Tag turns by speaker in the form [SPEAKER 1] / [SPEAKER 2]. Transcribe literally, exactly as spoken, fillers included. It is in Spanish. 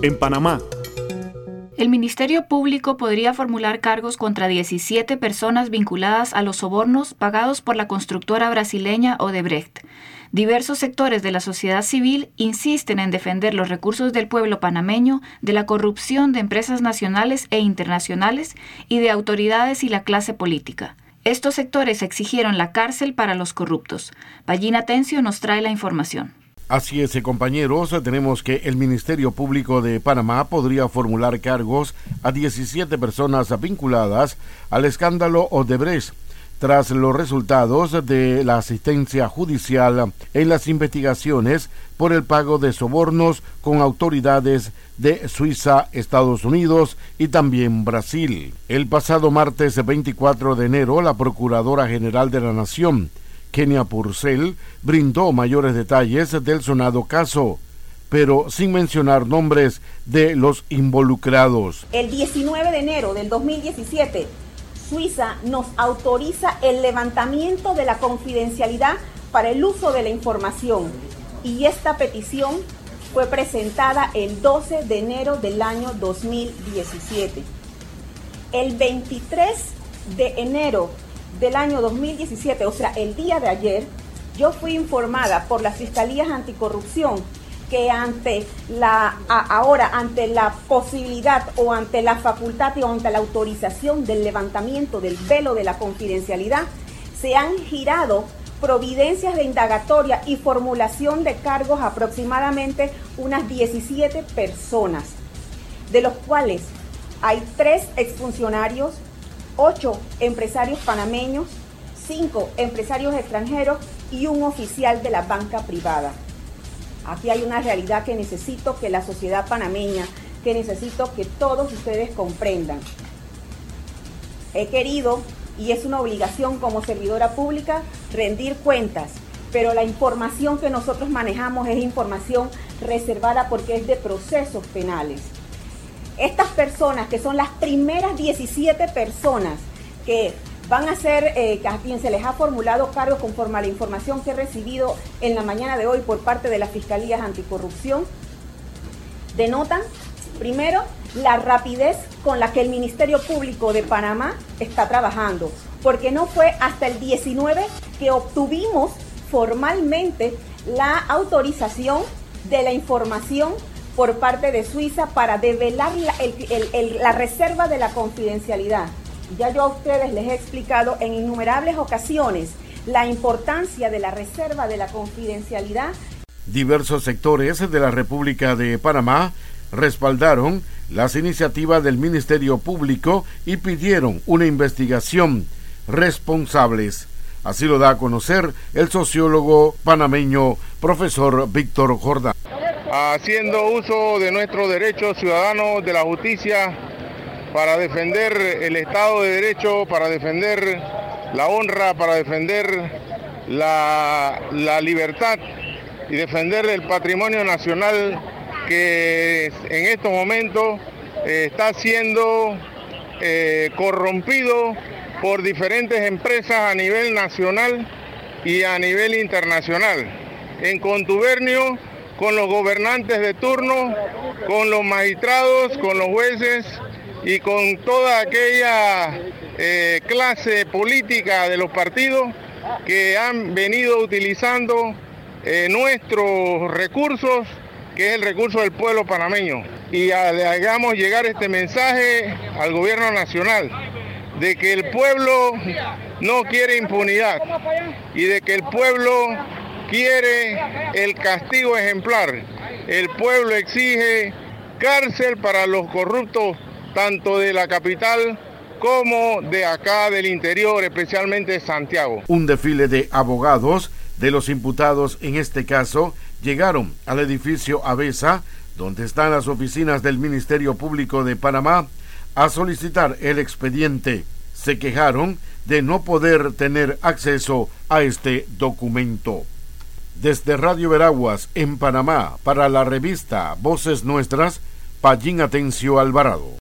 [SPEAKER 1] en Panamá.
[SPEAKER 2] El Ministerio Público podría formular cargos contra diecisiete personas vinculadas a los sobornos pagados por la constructora brasileña Odebrecht. Diversos sectores de la sociedad civil insisten en defender los recursos del pueblo panameño de la corrupción de empresas nacionales e internacionales y de autoridades y la clase política. Estos sectores exigieron la cárcel para los corruptos. Pallín Atencio nos trae la información.
[SPEAKER 3] Así es, compañeros, tenemos que el Ministerio Público de Panamá podría formular cargos a diecisiete personas vinculadas al escándalo Odebrecht, tras los resultados de la asistencia judicial en las investigaciones por el pago de sobornos con autoridades de Suiza, Estados Unidos y también Brasil. El pasado martes veinticuatro de enero, la Procuradora General de la Nación, Kenia Purcell, brindó mayores detalles del sonado caso, pero sin mencionar nombres de los involucrados.
[SPEAKER 4] El diecinueve de enero del dos mil diecisiete, Suiza nos autoriza el levantamiento de la confidencialidad para el uso de la información, y esta petición fue presentada el doce de enero del año dos mil diecisiete. El veintitrés de enero del año dos mil diecisiete, o sea, el día de ayer, yo fui informada por las Fiscalías Anticorrupción que ante la, a, ahora, ante la posibilidad o ante la facultad o ante la autorización del levantamiento del velo de la confidencialidad, se han girado providencias de indagatoria y formulación de cargos a aproximadamente unas diecisiete personas, de los cuales hay tres exfuncionarios, ocho empresarios panameños, cinco empresarios extranjeros y un oficial de la banca privada. Aquí hay una realidad que necesito que la sociedad panameña, que necesito que todos ustedes comprendan. He querido, y es una obligación como servidora pública, rendir cuentas, pero la información que nosotros manejamos es información reservada porque es de procesos penales. Estas personas, que son las primeras diecisiete personas que van a ser, eh, a quien se les ha formulado cargos conforme a la información que he recibido en la mañana de hoy por parte de las Fiscalías Anticorrupción, denotan, primero, la rapidez con la que el Ministerio Público de Panamá está trabajando, porque no fue hasta el diecinueve que obtuvimos formalmente la autorización de la información por parte de Suiza para develar la, el, el, el, la reserva de la confidencialidad. Ya yo a ustedes les he explicado en innumerables ocasiones la importancia de la reserva de la confidencialidad.
[SPEAKER 3] Diversos sectores de la República de Panamá respaldaron las iniciativas del Ministerio Público y pidieron una investigación responsables. Así lo da a conocer el sociólogo panameño profesor Víctor Jordán.
[SPEAKER 5] Haciendo uso de nuestros derechos ciudadanos de la justicia para defender el Estado de Derecho, para defender la honra, para defender la, la libertad y defender el patrimonio nacional que en estos momentos eh, está siendo eh, corrompido por diferentes empresas a nivel nacional y a nivel internacional, en contubernio con los gobernantes de turno, con los magistrados, con los jueces y con toda aquella eh, clase política de los partidos que han venido utilizando eh, nuestros recursos, que es el recurso del pueblo panameño. Y a, le hagamos llegar este mensaje al gobierno nacional de que el pueblo no quiere impunidad y de que el pueblo quiere el castigo ejemplar. El pueblo exige cárcel para los corruptos, tanto de la capital como de acá del interior, especialmente de Santiago.
[SPEAKER 3] Un desfile de abogados de los imputados en este caso llegaron al edificio Avesa, donde están las oficinas del Ministerio Público de Panamá, a solicitar el expediente. Se quejaron de no poder tener acceso a este documento. Desde Radio Veraguas, en Panamá, para la revista Voces Nuestras, Pallín Atencio Alvarado.